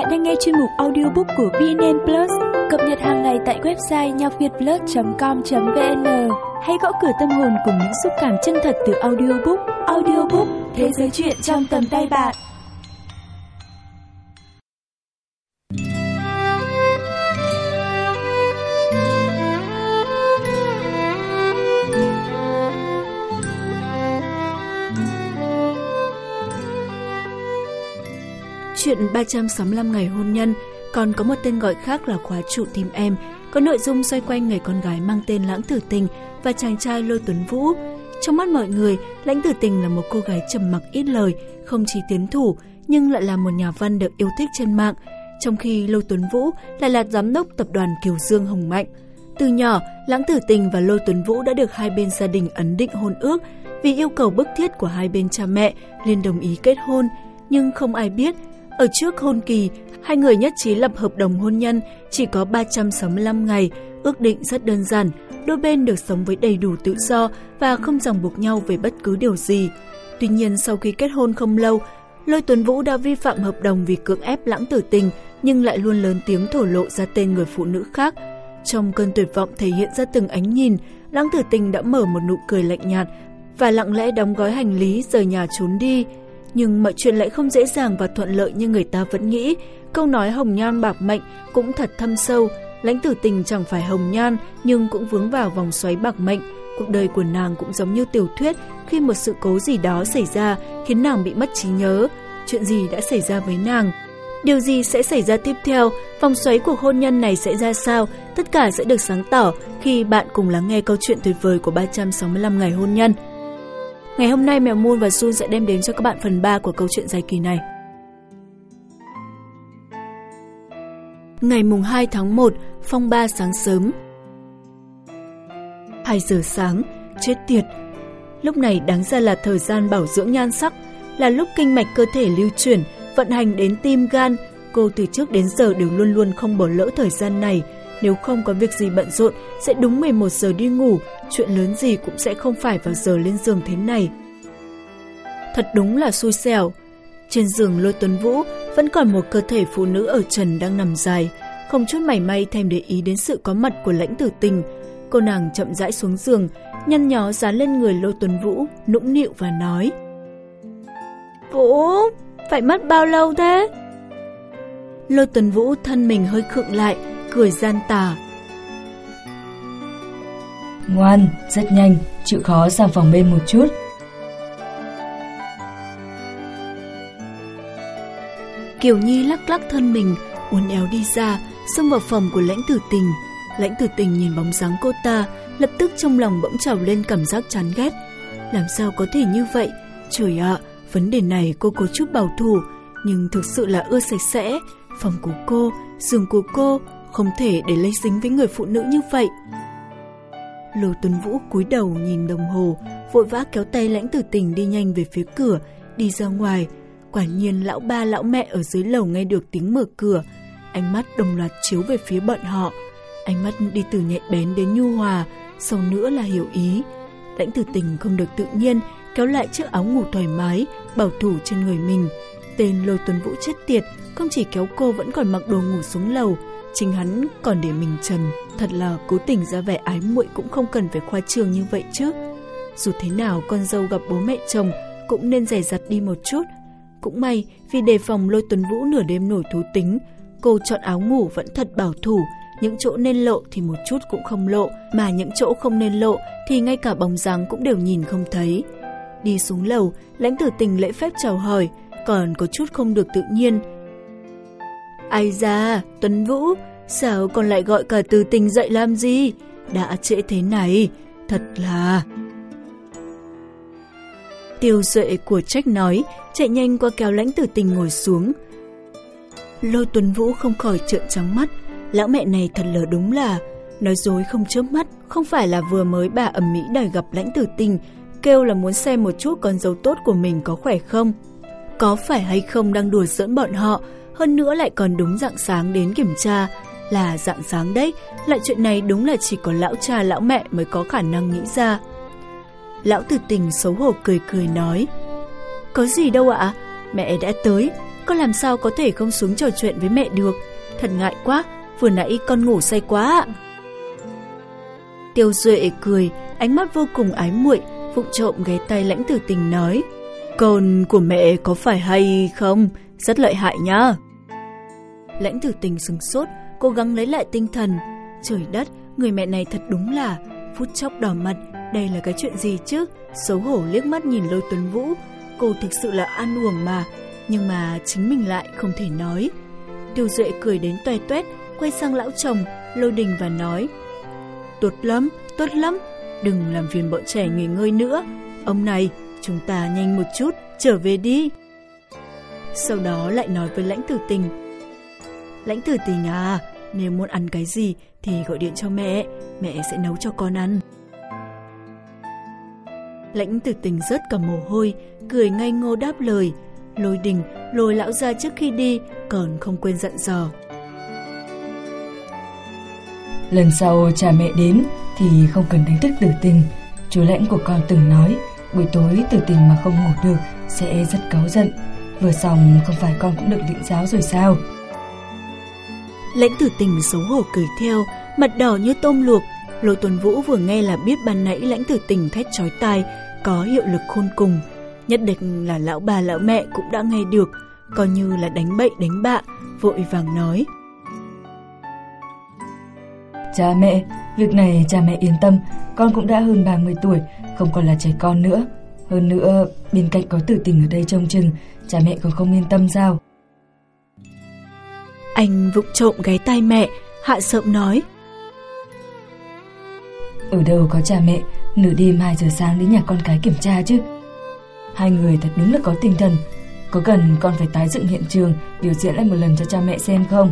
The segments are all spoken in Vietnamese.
bạn đang nghe chuyên mục audiobook của VNN Plus, cập nhật hàng ngày tại website nhocvietplus.com.vn. Hãy gõ cửa tâm hồn cùng những xúc cảm chân thật từ audiobook. Audiobook, thế giới chuyện trong tầm tay bạn. Chuyện 365 ngày hôn nhân còn có một tên gọi khác là Khóa trụ tim em, có nội dung xoay quanh người con gái mang tên Lãng Tử Tình và chàng trai Lôi Tuấn Vũ. Trong mắt mọi người, Lãng Tử Tình là một cô gái trầm mặc ít lời, không chí tiến thủ, nhưng lại là một nhà văn được yêu thích trên mạng, trong khi Lôi Tuấn Vũ lại là giám đốc tập đoàn Kiều Dương Hồng Mạnh. Từ nhỏ, Lãng Tử Tình và Lôi Tuấn Vũ đã được hai bên gia đình ấn định hôn ước. Vì yêu cầu bức thiết của hai bên cha mẹ, liền đồng ý kết hôn, nhưng không ai biết ở trước hôn kỳ, hai người nhất trí lập hợp đồng hôn nhân chỉ có 365 ngày, ước định rất đơn giản, đôi bên được sống với đầy đủ tự do và không ràng buộc nhau về bất cứ điều gì. Tuy nhiên sau khi kết hôn không lâu, Lôi Tuấn Vũ đã vi phạm hợp đồng vì cưỡng ép Lãng Tử Tình nhưng lại luôn lớn tiếng thổ lộ ra tên người phụ nữ khác. Trong cơn tuyệt vọng thể hiện ra từng ánh nhìn, Lãng Tử Tình đã mở một nụ cười lạnh nhạt và lặng lẽ đóng gói hành lý rời nhà trốn đi. Nhưng mọi chuyện lại không dễ dàng và thuận lợi như người ta vẫn nghĩ. Câu nói hồng nhan bạc mệnh cũng thật thâm sâu. Lãng Tử Tình chẳng phải hồng nhan nhưng cũng vướng vào vòng xoáy bạc mệnh. Cuộc đời của nàng cũng giống như tiểu thuyết, khi một sự cố gì đó xảy ra khiến nàng bị mất trí nhớ. Chuyện gì đã xảy ra với nàng? Điều gì sẽ xảy ra tiếp theo? Vòng xoáy cuộc hôn nhân này sẽ ra sao? Tất cả sẽ được sáng tỏ khi bạn cùng lắng nghe câu chuyện tuyệt vời của 365 ngày hôn nhân. Ngày hôm nay Mèo Moon và Sun sẽ đem đến cho các bạn phần 3 của câu chuyện dài kỳ này. Ngày mùng 2 tháng 1, phong ba sáng sớm. 2 giờ sáng, chết tiệt. Lúc này đáng ra là thời gian bảo dưỡng nhan sắc, là lúc kinh mạch cơ thể lưu chuyển, vận hành đến tim gan. Cô từ trước đến giờ đều luôn luôn không bỏ lỡ thời gian này. Nếu không có việc gì bận rộn, sẽ đúng 11 giờ đi ngủ, chuyện lớn gì cũng sẽ không phải vào giờ lên giường thế này. Thật đúng là xui xẻo. Trên giường Lôi Tuấn Vũ vẫn còn một cơ thể phụ nữ ở trần đang nằm dài, không chút mảy may thèm để ý đến sự có mặt của Lãng Tử Tình. Cô nàng chậm rãi xuống giường, nhăn nhó dán lên người Lôi Tuấn Vũ, nũng nịu và nói: "Vũ, phải mất bao lâu thế?" Lôi Tuấn Vũ thân mình hơi khựng lại, cười gian tà: "Ngoan, rất nhanh, chịu khó sang phòng bên một chút." Kiều Nhi lắc lắc thân mình, uốn éo đi ra, xông vào phòng của Lãng Tử Tình. Lãng Tử Tình nhìn bóng dáng cô ta, lập tức trong lòng bỗng trào lên cảm giác chán ghét. Làm sao có thể như vậy? Trời ạ, vấn đề này cô có chút bảo thủ, nhưng thực sự là ưa sạch sẽ. Phòng của cô, giường của cô, không thể để lây dính với người phụ nữ như vậy. Lôi Tuấn Vũ cúi đầu nhìn đồng hồ, vội vã kéo tay Lãng Tử Tình đi nhanh về phía cửa, đi ra ngoài. Quả nhiên lão ba lão mẹ ở dưới lầu nghe được tiếng mở cửa, ánh mắt đồng loạt chiếu về phía bọn họ. Ánh mắt đi từ nhạy bén đến nhu hòa, sau nữa là hiểu ý. Lãng Tử Tình không được tự nhiên, kéo lại chiếc áo ngủ thoải mái, bảo thủ trên người mình. Tên Lôi Tuấn Vũ chết tiệt, không chỉ kéo cô vẫn còn mặc đồ ngủ xuống lầu, chính hắn còn để mình trần. Thật là cố tình ra vẻ ái muội cũng không cần phải khoa trương như vậy chứ. Dù thế nào con dâu gặp bố mẹ chồng cũng nên dè dặt đi một chút. Cũng may vì đề phòng Lôi Tuấn Vũ nửa đêm nổi thú tính, cô chọn áo ngủ vẫn thật bảo thủ. Những chỗ nên lộ thì một chút cũng không lộ, mà những chỗ không nên lộ thì ngay cả bóng dáng cũng đều nhìn không thấy. Đi xuống lầu, Lãng Tử Tình lễ phép chào hỏi, còn có chút không được tự nhiên. "Ai da, Tuấn Vũ, sao còn lại gọi cả Tử Tình dậy làm gì? Đã trễ thế này, thật là..." Tiêu Duệ của trách nói, chạy nhanh qua kéo Lãng Tử Tình ngồi xuống. Lôi Tuấn Vũ không khỏi trợn trắng mắt, lão mẹ này thật là đúng là nói dối không chớp mắt. Không phải là vừa mới bà ầm ĩ đòi gặp Lãng Tử Tình, kêu là muốn xem một chút con dâu tốt của mình có khỏe không, có phải hay không đang đùa giỡn bọn họ. Hơn nữa lại còn đúng rạng sáng đến kiểm tra, là rạng sáng đấy. Lại chuyện này đúng là chỉ có lão cha lão mẹ mới có khả năng nghĩ ra. Lão Tử Tình xấu hổ cười cười nói: "Có gì đâu ạ, mẹ đã tới, con làm sao có thể không xuống trò chuyện với mẹ được. Thật ngại quá, vừa nãy con ngủ say quá ạ. Tiêu Duệ cười, ánh mắt vô cùng ái muội, vụng trộm ghé tay Lãnh Tử Tình nói: Con của mẹ có phải hay không? Rất lợi hại nhá. Lãnh Tử Tình sửng sốt, cố gắng lấy lại tinh thần. Trời đất, người mẹ này thật đúng là... Phút chốc đỏ mặt, đây là cái chuyện gì chứ? Xấu hổ liếc mắt nhìn Lôi Tuấn Vũ. Cô thực sự là an uổng mà, nhưng mà chính mình lại không thể nói. Tiêu Duệ cười đến toe toét, quay sang lão chồng Lôi Đình và nói: tốt lắm, đừng làm phiền bọn trẻ nghỉ ngơi nữa. Ông này, chúng ta nhanh một chút, trở về đi. Sau đó lại nói với Lãnh Tử Tình: Lãnh Tử Tình à, nếu muốn ăn cái gì thì gọi điện cho mẹ sẽ nấu cho con ăn. Lãnh Tử Tình rớt cả mồ hôi, cười ngây ngô đáp lời. Lôi Đình lôi lão ra trước khi đi, còn không quên dặn dò: lần sau cha mẹ đến thì không cần đánh thức Tử Tình. Chú Lãnh của con từng nói buổi tối Tử Tình mà không ngủ được sẽ rất cáu giận. Vừa xong không phải con cũng được lĩnh giáo rồi sao? Lãnh Tử Tình xấu hổ cười theo, mặt đỏ như tôm luộc. Lôi Tuấn Vũ vừa nghe là biết ban nãy Lãnh Tử Tình thét chói tai có hiệu lực khôn cùng. Nhất định là lão bà lão mẹ cũng đã nghe được, coi như là đánh bậy đánh bạ, vội vàng nói: Cha mẹ, việc này cha mẹ yên tâm, con cũng đã hơn 30 tuổi, không còn là trẻ con nữa. Hơn nữa, bên cạnh có Tử Tình ở đây trông chừng, cha mẹ còn không yên tâm sao? Anh vụng trộm gáy tai mẹ, hạ giọng nói: ở đâu có cha mẹ, nửa đêm 2 giờ sáng đến nhà con cái kiểm tra chứ. Hai người thật đúng là có tinh thần. Có cần con phải tái dựng hiện trường, biểu diễn lại một lần cho cha mẹ xem không?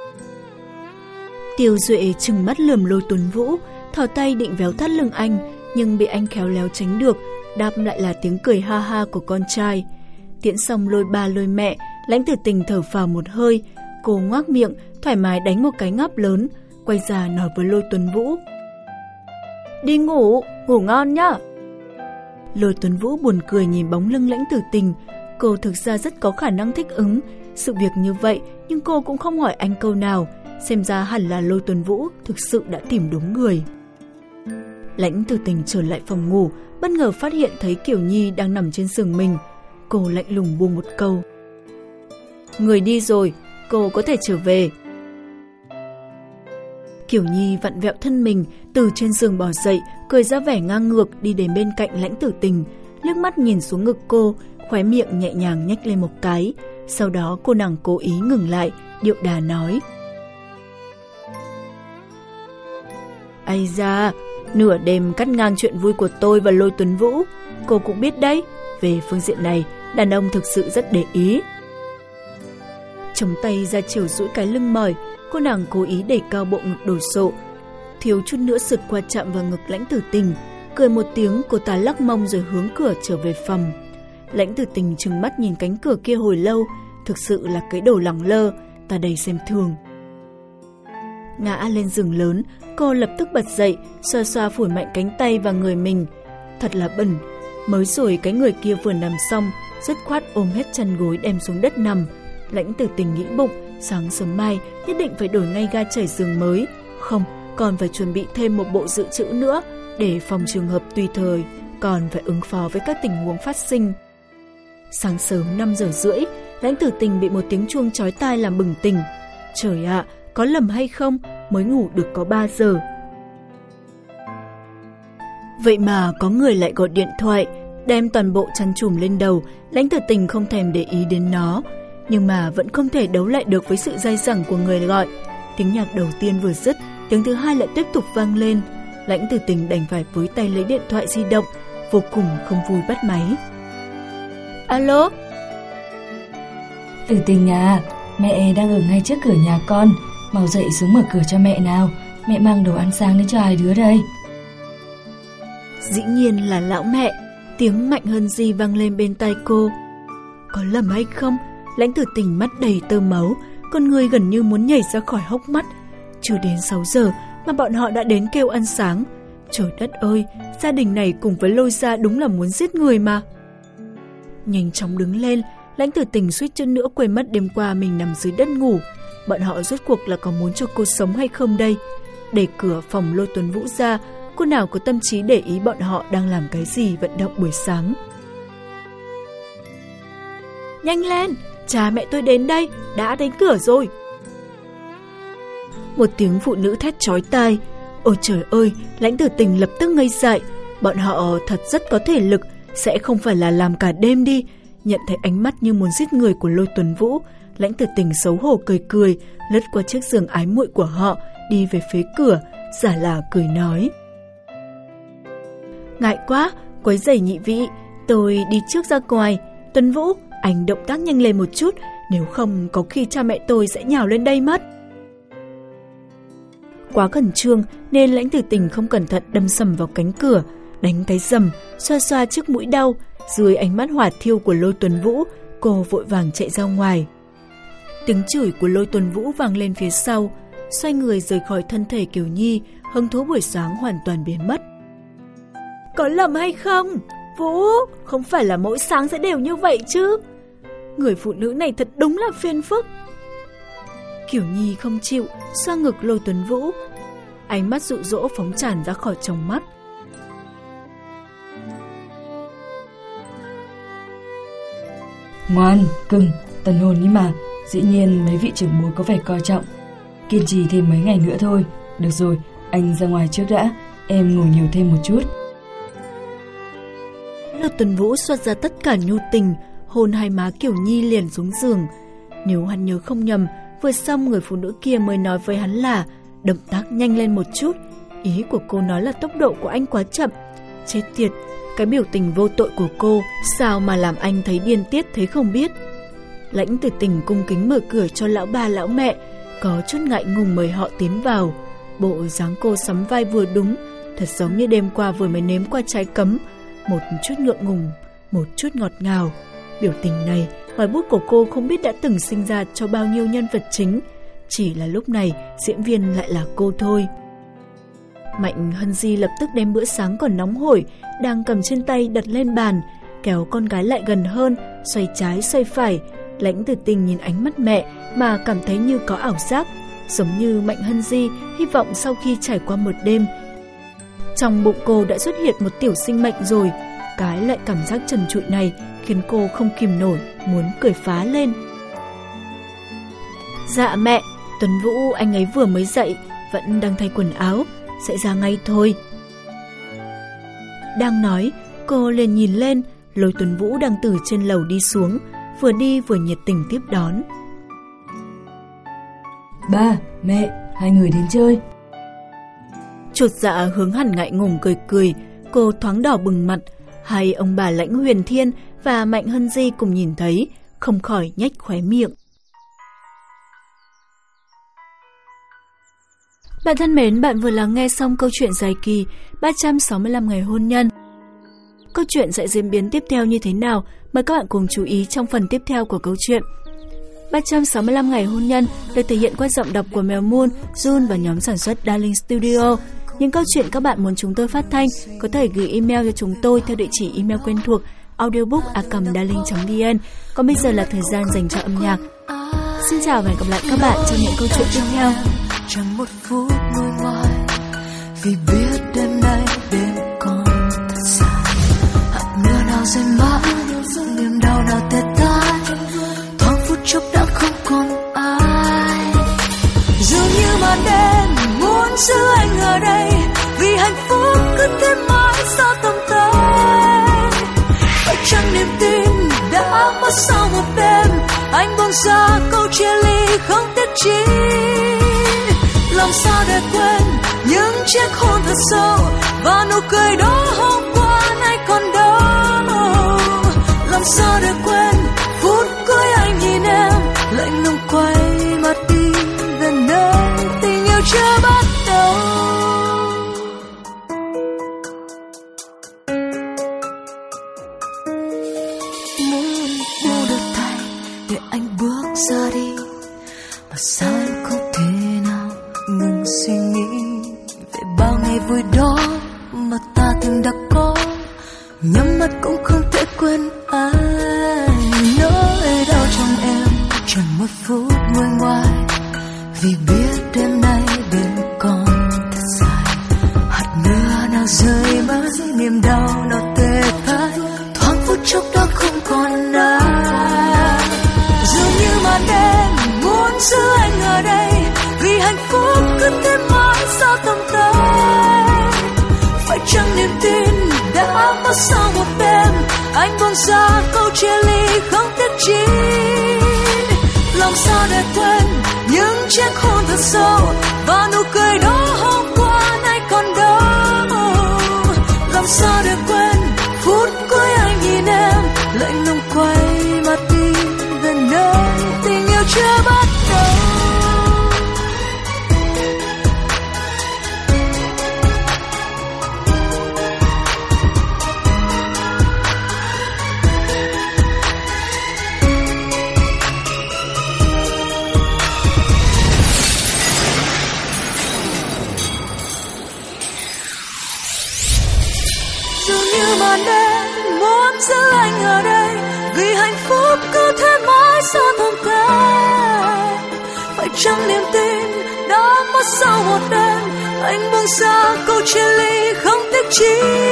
Tiêu Duệ trừng mắt lườm Lôi Tuấn Vũ, thò tay định véo thắt lưng anh, nhưng bị anh khéo léo tránh được, đáp lại là tiếng cười ha ha của con trai. Tiễn xong Lôi ba Lôi mẹ, Lãnh Tử Tình thở phào một hơi, cô ngoác miệng, thoải mái đánh một cái ngáp lớn, quay ra nói với Lôi Tuấn Vũ: đi ngủ ngon nhá. Lôi Tuấn Vũ buồn cười nhìn bóng lưng Lãnh Tử Tình. Cô thực ra rất có khả năng thích ứng sự việc như vậy, nhưng cô cũng không hỏi anh câu nào. Xem ra hẳn là Lôi Tuấn Vũ thực sự đã tìm đúng người. Lãnh Tử Tình trở lại phòng ngủ, bất ngờ phát hiện thấy Kiều Nhi đang nằm trên giường mình. Cô lạnh lùng buông một câu: người đi rồi, cô có thể trở về. Kiều Nhi vặn vẹo thân mình, từ trên giường bò dậy, cười ra vẻ ngang ngược đi đến bên cạnh Lãnh Tử Tình, liếc mắt nhìn xuống ngực cô, khóe miệng nhẹ nhàng nhếch lên một cái. Sau đó cô nàng cố ý ngừng lại, điệu đà nói: ây da, nửa đêm cắt ngang chuyện vui của tôi và Lôi Tuấn Vũ. Cô cũng biết đấy, về phương diện này, đàn ông thực sự rất để ý. Chống tay ra chiều duỗi cái lưng mỏi, cô nàng cố ý đẩy cao bộ ngực đồ sộ, thiếu chút nữa sượt qua chạm vào ngực Lãnh Tử Tình. Cười một tiếng, cô ta lắc mông rồi hướng cửa trở về phòng. Lãnh Tử Tình trừng mắt nhìn cánh cửa kia hồi lâu, thực sự là cái đồ lẳng lơ, ta đầy xem thường. Ngã lên giường lớn, cô lập tức bật dậy, xoa xoa phủi mạnh cánh tay và người mình. Thật là bẩn, mới rồi cái người kia vừa nằm xong, dứt khoát ôm hết chân gối đem xuống đất nằm. Lãnh Tử Tình nghĩ bụng, sáng sớm mai nhất định phải đổi ngay ga trải giường mới. Không, còn phải chuẩn bị thêm một bộ dự trữ nữa, để phòng trường hợp tùy thời, còn phải ứng phó với các tình huống phát sinh. Sáng sớm 5 giờ rưỡi, Lãnh Tử Tình bị một tiếng chuông chói tai làm bừng tỉnh. Trời ạ, có lầm hay không, mới ngủ được có 3 giờ. Vậy mà có người lại gọi điện thoại, đem toàn bộ chăn trùm lên đầu. Lãnh Tử Tình không thèm để ý đến nó, nhưng mà vẫn không thể đấu lại được với sự dai dẳng của người gọi. Tiếng nhạc đầu tiên vừa dứt, tiếng thứ hai lại tiếp tục vang lên. Lãnh Tử Tình đành phải với tay lấy điện thoại di động, vô cùng không vui bắt máy. Alo? Tử Tình à, mẹ đang ở ngay trước cửa nhà con, mau dậy xuống mở cửa cho mẹ nào, mẹ mang đồ ăn sáng đến cho hai đứa đây. Dĩ nhiên là lão mẹ, tiếng Mạnh Hơn Di vang lên bên tai cô. Có lầm hay không? Lãnh Tử Tình mắt đầy tơ máu, con người gần như muốn nhảy ra khỏi hốc mắt. Chưa đến 6 giờ mà bọn họ đã đến kêu ăn sáng. Trời đất ơi, gia đình này cùng với Lôi gia đúng là muốn giết người mà. Nhanh chóng đứng lên, Lãnh Tử Tình suýt chút nữa quên mất đêm qua mình nằm dưới đất ngủ. Bọn họ rốt cuộc là có muốn cho cô sống hay không đây? Đẩy cửa phòng Lôi Tuấn Vũ ra, cô nào có tâm trí để ý bọn họ đang làm cái gì vận động buổi sáng. Nhanh lên, cha mẹ tôi đến đây, đã đến cửa rồi. Một tiếng phụ nữ thét chói tai. Ôi trời ơi, Lãnh Tử Tình lập tức ngây dại. Bọn họ thật rất có thể lực, sẽ không phải là làm cả đêm đi. Nhận thấy ánh mắt như muốn giết người của Lôi Tuấn Vũ, Lãnh Tử Tình xấu hổ cười cười, lướt qua chiếc giường ái muội của họ, đi về phía cửa, giả là cười nói. Ngại quá, quấy rầy nhị vị, tôi đi trước ra ngoài. Tuấn Vũ, anh động tác nhanh lên một chút, nếu không có khi cha mẹ tôi sẽ nhào lên đây mất. Quá khẩn trương nên Lãnh Tử Tình không cẩn thận đâm sầm vào cánh cửa, đánh cái rầm, xoa xoa chiếc mũi đau. Dưới ánh mắt hỏa thiêu của Lôi Tuấn Vũ, cô vội vàng chạy ra ngoài. Tiếng chửi của Lôi Tuấn Vũ vang lên phía sau, xoay người rời khỏi thân thể Kiều Nhi, hứng thú buổi sáng hoàn toàn biến mất. Có lầm hay không? Vũ, không phải là mỗi sáng sẽ đều như vậy chứ? Người phụ nữ này thật đúng là phiền phức. Kiều Nhi không chịu, xoa ngực Lôi Tuấn Vũ. Ánh mắt dụ dỗ phóng tràn ra khỏi tròng mắt. Ngoan, cưng, tân hôn ý mà. Dĩ nhiên mấy vị trưởng bối có vẻ coi trọng. Kiên trì thêm mấy ngày nữa thôi. Được rồi, anh ra ngoài trước đã. Em ngủ nhiều thêm một chút. Lôi Tuấn Vũ xuất ra tất cả nhu tình, hôn hai má Kiều Nhi liền xuống giường. Nếu hắn nhớ không nhầm, vừa xong người phụ nữ kia mới nói với hắn là động tác nhanh lên một chút. Ý của cô nói là tốc độ của anh quá chậm. Chết tiệt, cái biểu tình vô tội của cô sao mà làm anh thấy điên tiết thế không biết. Lãnh Tử Tình cung kính mở cửa cho lão ba lão mẹ, có chút ngại ngùng mời họ tiến vào. Bộ dáng cô sắm vai vừa đúng, thật giống như đêm qua vừa mới nếm qua trái cấm, một chút ngượng ngùng, một chút ngọt ngào. Biểu tình này, ngòi bút của cô không biết đã từng sinh ra cho bao nhiêu nhân vật chính, chỉ là lúc này diễn viên lại là cô thôi. Mạnh Hân Di lập tức đem bữa sáng còn nóng hổi đang cầm trên tay đặt lên bàn, kéo con gái lại gần hơn, xoay trái xoay phải. Lãnh Tử Tình nhìn ánh mắt mẹ mà cảm thấy như có ảo giác, giống như Mạnh Hân Di hy vọng sau khi trải qua một đêm, trong bụng cô đã xuất hiện một tiểu sinh mệnh rồi. Cái loại cảm giác trần trụi này khiến cô không kìm nổi, muốn cười phá lên. Dạ mẹ, Tuấn Vũ anh ấy vừa mới dậy, vẫn đang thay quần áo, sẽ ra ngay thôi. Đang nói, cô liền nhìn lên, Lôi Tuấn Vũ đang từ trên lầu đi xuống, vừa đi vừa nhiệt tình tiếp đón. Ba, mẹ, hai người đến chơi. Chột dạ hướng hẳn ngại ngùng cười cười, cô thoáng đỏ bừng mặt. Hai ông bà Lãnh Huyền Thiên và Mạnh Hân Di cùng nhìn thấy, không khỏi nhếch khóe miệng. Bạn thân mến, bạn vừa lắng nghe xong câu chuyện dài kỳ 365 ngày hôn nhân. Câu chuyện sẽ diễn biến tiếp theo như thế nào? Mời các bạn cùng chú ý trong phần tiếp theo của câu chuyện. 365 ngày hôn nhân được thể hiện qua giọng đọc của Mèo Moon, Jun và nhóm sản xuất Darling Studio. Những câu chuyện các bạn muốn chúng tôi phát thanh có thể gửi email cho chúng tôi theo địa chỉ email quen thuộc audiobook@darling.vn. Còn bây giờ là thời gian dành cho âm nhạc. Xin chào và hẹn gặp lại các bạn trong những câu chuyện tiếp theo. Chẳng một phút ngồi ngoài vì biết đêm nay đêm còn thật dài. Hạt mưa nào rơi mãi, niềm đau nào tê tái, thoáng phút chốc đã không còn ai. Dường như màn đêm muốn giữ anh ở đây, vì hạnh phúc cứ thế mãi xa tầm tay. Phải chăng niềm tin đã mất sau một đêm, anh buông ra câu chia ly không tiếc chi. Làm sao để quên những chiếc hôn thật sâu và nụ cười đó hôm qua nay còn đâu. Làm sao để quên phút cuối anh nhìn em lạnh lùng quay mặt đi về nơi tình yêu chưa bắt đầu. Muốn buông được tay để anh bước ra đi, mà sao em không thể nào ngừng suy nghĩ về bao ngày vui đó mà ta từng đã có. Nhắm mắt cũng không thể quên anh. Nói một phút nguôi ngoai, vì biết đêm nay đêm còn thật dài. Hạt mưa nào rơi mất, niềm đau nào tê tái, thoáng phút chốc đó không còn ai. Dường như màn đêm muốn giữ anh ở đây, vì hạnh phúc cứ thế mãi sao tầm tay. Phải chăng niềm tin đã mất sau một đêm, anh buông ra câu chia ly không tiếc chi. Làm sao để quên những chiếc hôn thật sâu và nụ cười đó hôm qua nay còn đâu. Làm sao để quên phút cuối anh nhìn em lạnh lùng quay mặt đi về nơi tình yêu chưa bắt đầu. Màn đêm muốn giữ anh ở đây, vì hạnh phúc cứ thế mãi xa thầm tay. Phải chăng niềm tin đã mất sau một đêm, anh buông xa câu chia ly không tiếc chi.